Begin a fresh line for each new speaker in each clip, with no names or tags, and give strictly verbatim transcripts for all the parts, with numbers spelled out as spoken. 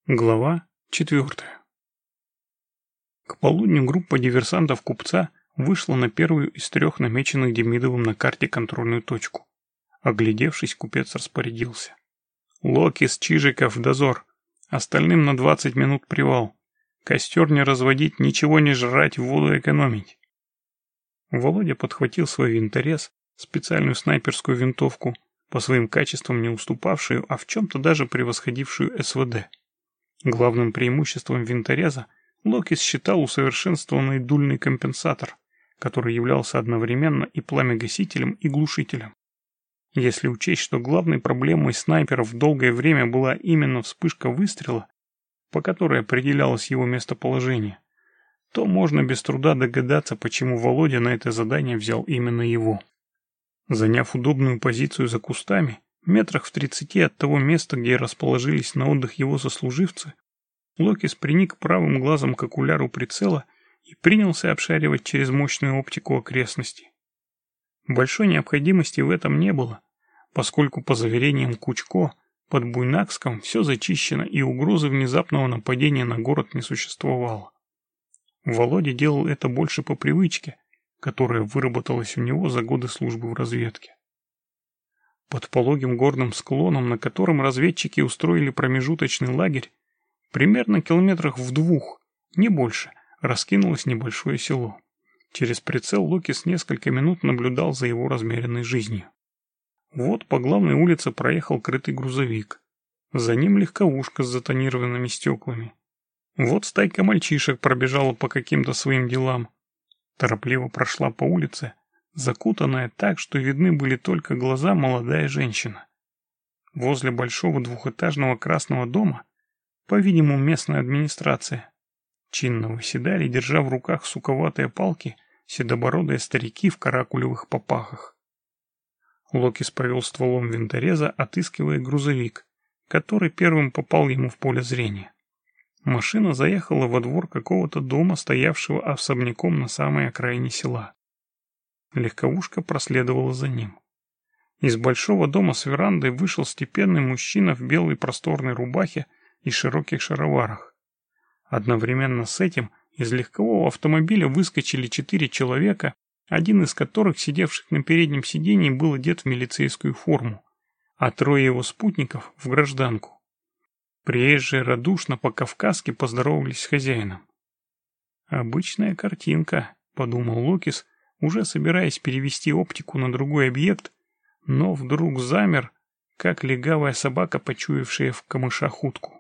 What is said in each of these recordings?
Глава четвертая. К полудню группа диверсантов купца вышла на первую из трех намеченных Демидовым на карте контрольную точку. Оглядевшись, купец распорядился. «Локис, Чижиков в дозор. Остальным на двадцать минут привал. Костер не разводить, ничего не жрать, воду экономить». Володя подхватил свой винторез, специальную снайперскую винтовку, по своим качествам не уступавшую, а в чем-то даже превосходившую СВД. Главным преимуществом винтореза Локис считал усовершенствованный дульный компенсатор, который являлся одновременно и пламегасителем, и глушителем. Если учесть, что главной проблемой снайперов долгое время была именно вспышка выстрела, по которой определялось его местоположение, то можно без труда догадаться, почему Володя на это задание взял именно его. Заняв удобную позицию за кустами, метрах в тридцати от того места, где расположились на отдых его сослуживцы, Локис приник правым глазом к окуляру прицела и принялся обшаривать через мощную оптику окрестности. Большой необходимости в этом не было, поскольку, по заверениям Кучко, под Буйнакском все зачищено и угрозы внезапного нападения на город не существовало. Володя делал это больше по привычке, которая выработалась у него за годы службы в разведке. Под пологим горным склоном, на котором разведчики устроили промежуточный лагерь, примерно километрах в двух, не больше, раскинулось небольшое село. Через прицел Локис несколько минут наблюдал за его размеренной жизнью. Вот по главной улице проехал крытый грузовик. За ним легковушка с затонированными стеклами. Вот стайка мальчишек пробежала по каким-то своим делам. Торопливо прошла по улице, закутанная так, что видны были только глаза, молодая женщина. Возле большого двухэтажного красного дома, по-видимому, местная администрация, чинно выседали, держа в руках суковатые палки, седобородые старики в каракулевых попахах. Локис повел стволом винтореза, отыскивая грузовик, который первым попал ему в поле зрения. Машина заехала во двор какого-то дома, стоявшего особняком на самой окраине села. Легковушка проследовала за ним. Из большого дома с верандой вышел степенный мужчина в белой просторной рубахе и широких шароварах. Одновременно с этим из легкового автомобиля выскочили четыре человека, один из которых, сидевших на переднем сидении, был одет в милицейскую форму, а трое его спутников — в гражданку. Приезжие радушно по-кавказски поздоровались с хозяином. «Обычная картинка», — подумал Локис, уже собираясь перевести оптику на другой объект, но вдруг замер, как легавая собака, почуявшая в камышах утку.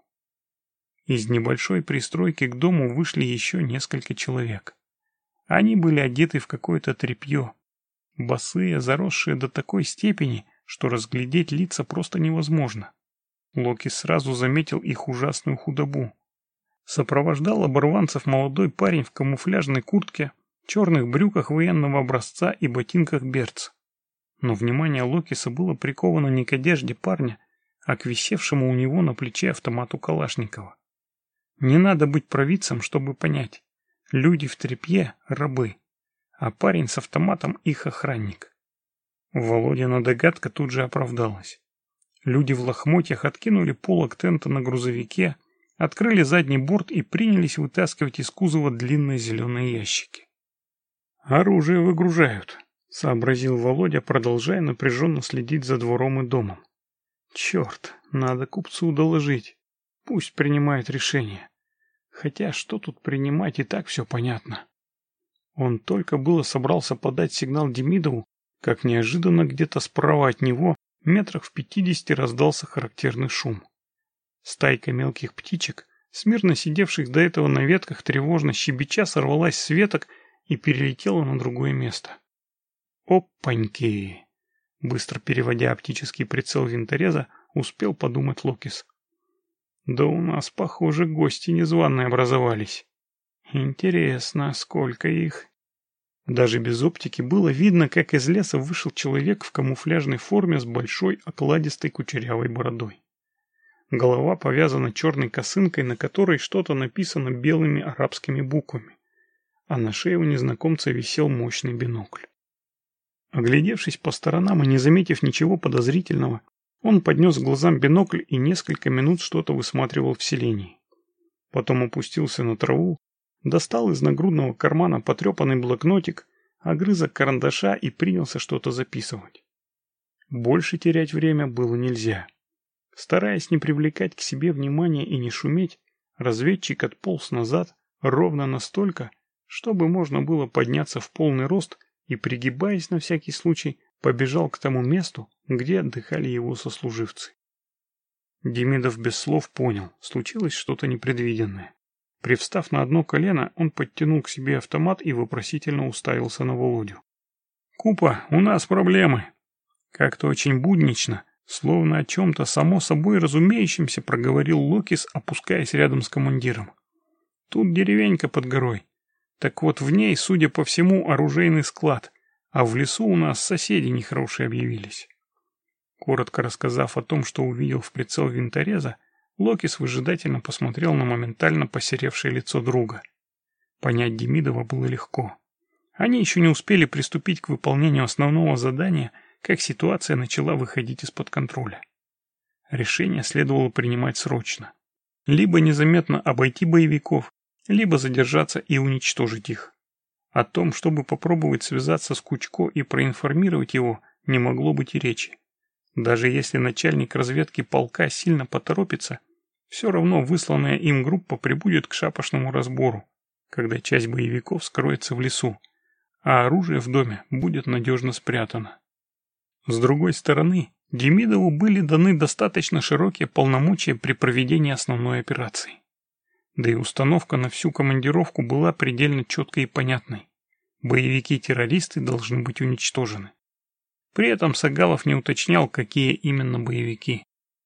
Из небольшой пристройки к дому вышли еще несколько человек. Они были одеты в какое-то тряпье, босые, заросшие до такой степени, что разглядеть лица просто невозможно. Локис сразу заметил их ужасную худобу. Сопровождал оборванцев молодой парень в камуфляжной куртке, черных брюках военного образца и ботинках берц. Но внимание Локиса было приковано не к одежде парня, а к висевшему у него на плече автомату Калашникова. Не надо быть провидцем, чтобы понять. Люди в тряпье — рабы, а парень с автоматом — их охранник. Володина догадка тут же оправдалась. Люди в лохмотьях откинули полог тента на грузовике, открыли задний борт и принялись вытаскивать из кузова длинные зеленые ящики. «Оружие выгружают», — сообразил Володя, продолжая напряженно следить за двором и домом. «Черт, надо купцу доложить. Пусть принимает решение. Хотя что тут принимать, и так все понятно». Он только было собрался подать сигнал Демидову, как неожиданно где-то справа от него метрах в пятидесяти раздался характерный шум. Стайка мелких птичек, смирно сидевших до этого на ветках, тревожно щебеча, сорвалась с веток и перелетела на другое место. «Опаньки!» Быстро переводя оптический прицел винтореза, успел подумать Локис. «Да у нас, похоже, гости незваные образовались. Интересно, сколько их?» Даже без оптики было видно, как из леса вышел человек в камуфляжной форме с большой окладистой кучерявой бородой. Голова повязана черной косынкой, на которой что-то написано белыми арабскими буквами, а на шее у незнакомца висел мощный бинокль. Оглядевшись по сторонам и не заметив ничего подозрительного, он поднес к глазам бинокль и несколько минут что-то высматривал в селении. Потом опустился на траву, достал из нагрудного кармана потрепанный блокнотик, огрызок карандаша и принялся что-то записывать. Больше терять время было нельзя. Стараясь не привлекать к себе внимания и не шуметь, разведчик отполз назад ровно настолько, чтобы можно было подняться в полный рост и, пригибаясь на всякий случай, побежал к тому месту, где отдыхали его сослуживцы. Демидов без слов понял, случилось что-то непредвиденное. Привстав на одно колено, он подтянул к себе автомат и вопросительно уставился на Володю. «Купа, у нас проблемы!» Как-то очень буднично, словно о чем-то само собой разумеющемся, проговорил Локис, опускаясь рядом с командиром. «Тут деревенька под горой. Так вот в ней, судя по всему, оружейный склад, а в лесу у нас соседи нехорошие объявились». Коротко рассказав о том, что увидел в прицел винтореза, Локис выжидательно посмотрел на моментально посеревшее лицо друга. Понять Демидова было легко. Они еще не успели приступить к выполнению основного задания, как ситуация начала выходить из-под контроля. Решение следовало принимать срочно. Либо незаметно обойти боевиков, либо задержаться и уничтожить их. О том, чтобы попробовать связаться с Кучко и проинформировать его, не могло быть и речи. Даже если начальник разведки полка сильно поторопится, все равно высланная им группа прибудет к шапошному разбору, когда часть боевиков скроется в лесу, а оружие в доме будет надежно спрятано. С другой стороны, Демидову были даны достаточно широкие полномочия при проведении основной операции. Да и установка на всю командировку была предельно четкой и понятной. Боевики-террористы должны быть уничтожены. При этом Сагалов не уточнял, какие именно боевики.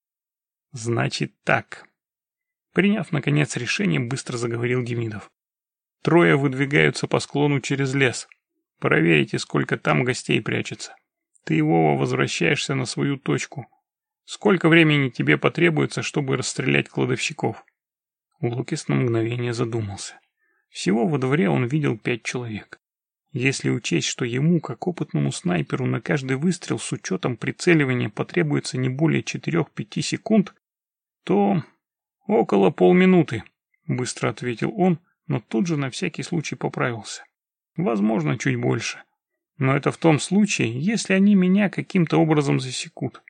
Значит так. Приняв, наконец, решение, быстро заговорил Демидов. Трое выдвигаются по склону через лес. Проверите, сколько там гостей прячется. Ты, Вова, возвращаешься на свою точку. Сколько времени тебе потребуется, чтобы расстрелять кладовщиков? Лукис на мгновение задумался. Всего во дворе он видел пять человек. Если учесть, что ему, как опытному снайперу, на каждый выстрел с учетом прицеливания потребуется не более четырех-пяти секунд, то около полминуты, быстро ответил он, но тут же на всякий случай поправился. Возможно, чуть больше. Но это в том случае, если они меня каким-то образом засекут.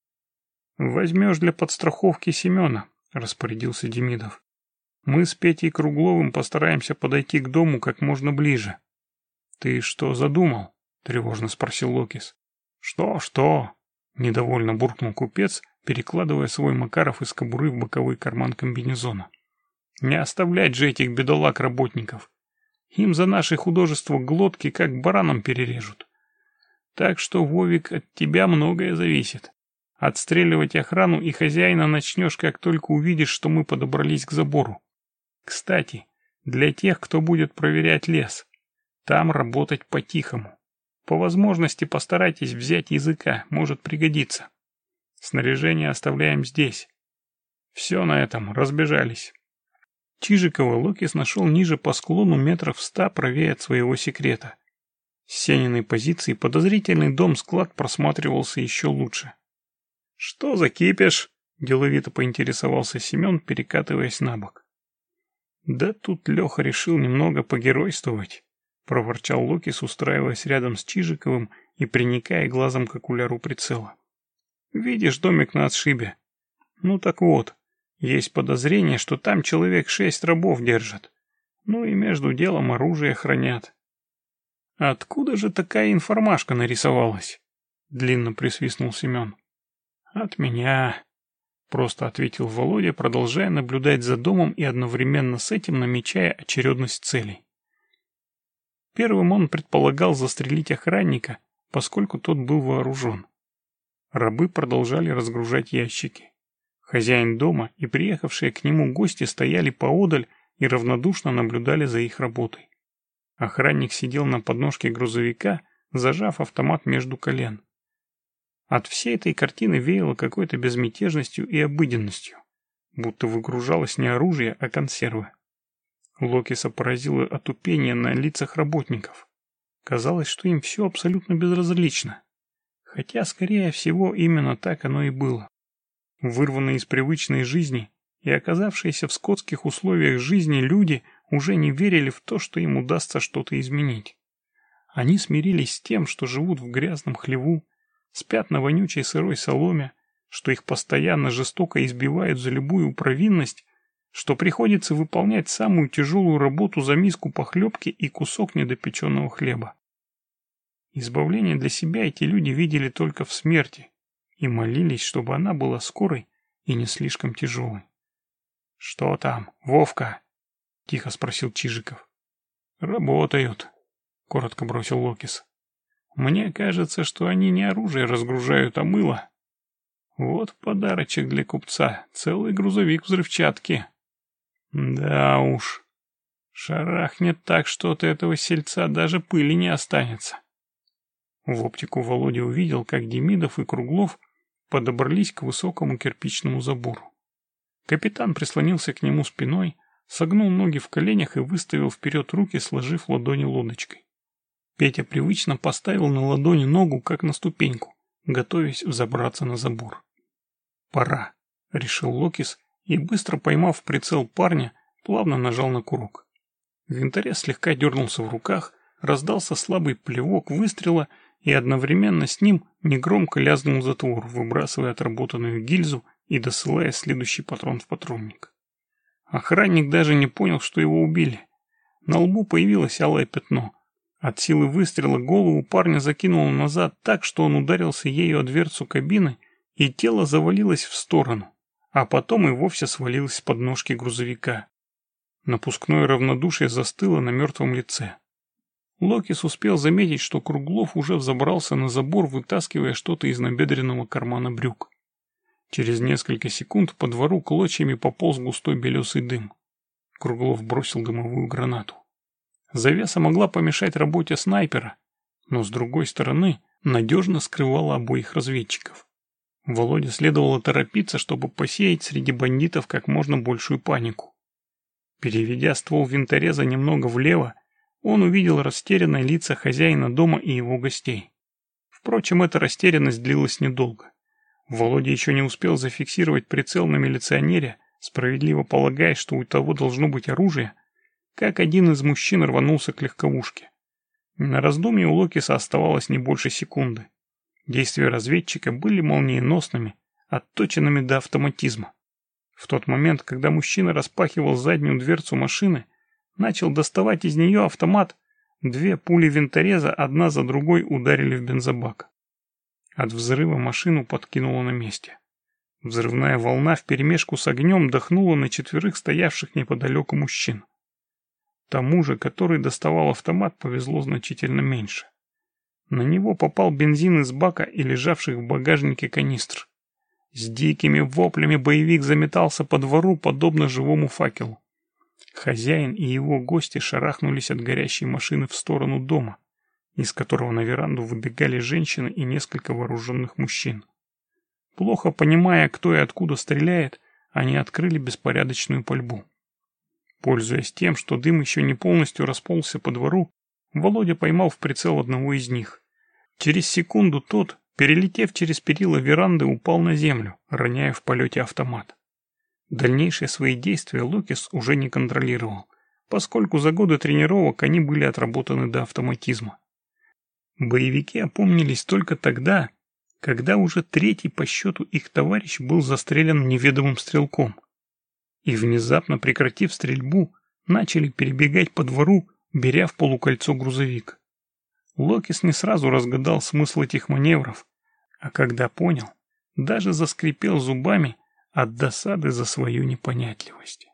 Возьмешь для подстраховки Семена, распорядился Демидов. Мы с Петей Кругловым постараемся подойти к дому как можно ближе. «Ты что задумал?» — тревожно спросил Локис. «Что, что?» — недовольно буркнул купец, перекладывая свой Макаров из кобуры в боковой карман комбинезона. «Не оставлять же этих бедолаг-работников. Им за наше художество глотки как баранам перережут. Так что, Вовик, от тебя многое зависит. Отстреливать охрану и хозяина начнешь, как только увидишь, что мы подобрались к забору. Кстати, для тех, кто будет проверять лес, там работать по-тихому. По возможности постарайтесь взять языка, может пригодиться. Снаряжение оставляем здесь. Все на этом, разбежались». Чижикова Локис нашел ниже по склону метров в ста правее от своего секрета. С Сениной позиции подозрительный дом-склад просматривался еще лучше. «Что за кипиш?» – деловито поинтересовался Семен, перекатываясь на бок. «Да тут Леха решил немного погеройствовать», — проворчал Локис, устраиваясь рядом с Чижиковым и приникая глазом к окуляру прицела. «Видишь домик на отшибе? Ну так вот, есть подозрение, что там человек шесть рабов держат. Ну и между делом оружие хранят». «Откуда же такая информашка нарисовалась?» — длинно присвистнул Семен. «От меня», — просто ответил Володя, продолжая наблюдать за домом и одновременно с этим намечая очередность целей. Первым он предполагал застрелить охранника, поскольку тот был вооружен. Рабы продолжали разгружать ящики. Хозяин дома и приехавшие к нему гости стояли поодаль и равнодушно наблюдали за их работой. Охранник сидел на подножке грузовика, зажав автомат между колен. От всей этой картины веяло какой-то безмятежностью и обыденностью, будто выгружалось не оружие, а консервы. Локиса поразило отупение на лицах работников. Казалось, что им все абсолютно безразлично. Хотя, скорее всего, именно так оно и было. Вырванные из привычной жизни, и оказавшиеся в скотских условиях жизни люди уже не верили в то, что им удастся что-то изменить. Они смирились с тем, что живут в грязном хлеву, спят на вонючей сырой соломе, что их постоянно жестоко избивают за любую провинность, что приходится выполнять самую тяжелую работу за миску похлебки и кусок недопеченного хлеба. Избавление для себя эти люди видели только в смерти и молились, чтобы она была скорой и не слишком тяжелой. «Что там, Вовка?» — тихо спросил Чижиков. «Работают», — коротко бросил Локис. «Мне кажется, что они не оружие разгружают, а мыло. Вот подарочек для купца, целый грузовик взрывчатки. Да уж, шарахнет так, что от этого сельца даже пыли не останется». В оптику Володя увидел, как Демидов и Круглов подобрались к высокому кирпичному забору. Капитан прислонился к нему спиной, согнул ноги в коленях и выставил вперед руки, сложив ладони лодочкой. Петя привычно поставил на ладони ногу, как на ступеньку, готовясь взобраться на забор. «Пора», — решил Локис и, быстро поймав в прицел парня, плавно нажал на курок. Винторез слегка дернулся в руках, раздался слабый плевок выстрела, и одновременно с ним негромко лязгнул затвор, выбрасывая отработанную гильзу и досылая следующий патрон в патронник. Охранник даже не понял, что его убили. На лбу появилось алое пятно. От силы выстрела голову парня закинуло назад так, что он ударился ею о дверцу кабины, и тело завалилось в сторону, а потом и вовсе свалилось с подножки грузовика. Напускное равнодушие застыло на мертвом лице. Локис успел заметить, что Круглов уже взобрался на забор, вытаскивая что-то из набедренного кармана брюк. Через несколько секунд по двору клочьями пополз густой белесый дым. Круглов бросил дымовую гранату. Завеса могла помешать работе снайпера, но с другой стороны надежно скрывала обоих разведчиков. Володе следовало торопиться, чтобы посеять среди бандитов как можно большую панику. Переведя ствол винтореза немного влево, он увидел растерянные лица хозяина дома и его гостей. Впрочем, эта растерянность длилась недолго. Володя еще не успел зафиксировать прицел на милиционере, справедливо полагая, что у того должно быть оружие, как один из мужчин рванулся к легковушке. На раздумье у Локиса оставалось не больше секунды. Действия разведчика были молниеносными, отточенными до автоматизма. В тот момент, когда мужчина распахивал заднюю дверцу машины, начал доставать из нее автомат, две пули винтореза одна за другой ударили в бензобак. От взрыва машину подкинуло на месте. Взрывная волна вперемешку с огнем дохнула на четверых стоявших неподалеку мужчин. Тому же, который доставал автомат, повезло значительно меньше. На него попал бензин из бака и лежавших в багажнике канистр. С дикими воплями боевик заметался по двору, подобно живому факелу. Хозяин и его гости шарахнулись от горящей машины в сторону дома, из которого на веранду выбегали женщины и несколько вооруженных мужчин. Плохо понимая, кто и откуда стреляет, они открыли беспорядочную пальбу. Пользуясь тем, что дым еще не полностью расползся по двору, Володя поймал в прицел одного из них. Через секунду тот, перелетев через перила веранды, упал на землю, роняя в полете автомат. Дальнейшие свои действия Локис уже не контролировал, поскольку за годы тренировок они были отработаны до автоматизма. Боевики опомнились только тогда, когда уже третий по счету их товарищ был застрелен неведомым стрелком. И внезапно, прекратив стрельбу, начали перебегать по двору, беря в полукольцо грузовик. Локис не сразу разгадал смысл этих маневров, а когда понял, даже заскрипел зубами от досады за свою непонятливость.